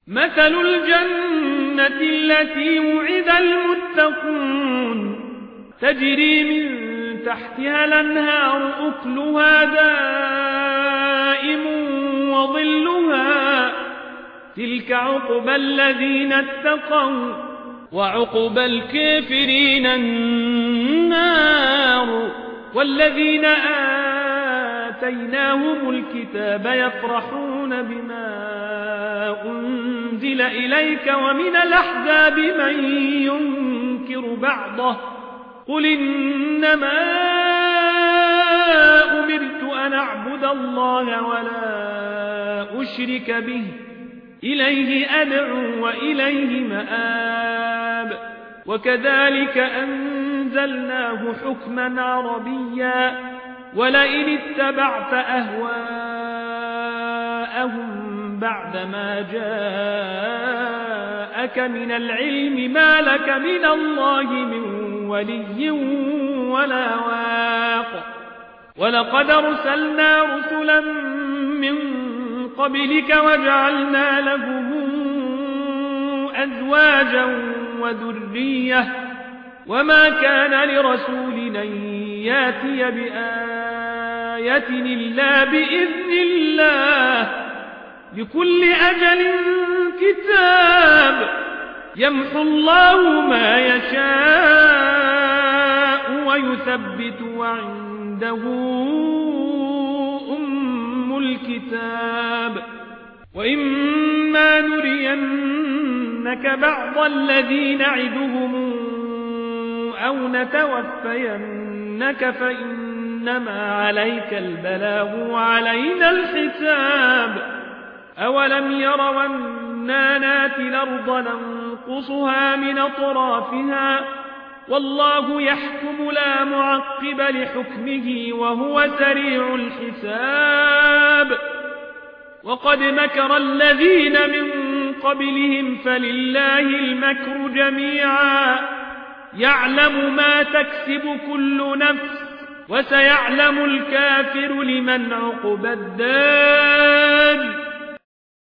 مثل الجنة التي وعد المتقون تجري من تحتها الأنهار أكلها دائم وظلها تلك عقبى الذين اتقوا وعقبى الكافرين النار والذين آتيناهم الكتاب يفرحون بما أنزل إليك ومن الأحزاب من ينكر بعضه قل إنما أمرت أن أعبد الله ولا أشرك به إليه أدعو وإليه مآب وكذلك أنزلناه حكما عربيا ولئن اتبعت أهواءهم بعدما جاءك من العلم ما لك من الله من ولي ولا واق ولقد أرسلنا رسلا من قبلك وجعلنا لهم أزواجا وذرية وما كان لرسول أن ياتي بآية إلا بإذن الله لكل أجل كتاب يمحو الله ما يشاء ويثبت وعنده أم الكتاب وإما نرينك بعض الذي نعدهم أو نتوفينك فإنما عليك البلاغ وعلينا الحساب أولم يروا أنا ناتي الأرض ننقصها من أطرافها والله يحكم لا معقب لحكمه وهو سريع الحساب وقد مكر الذين من قبلهم فلله المكر جميعا يعلم ما تكسب كل نفس وسيعلم الكافر لمن عقبى الدار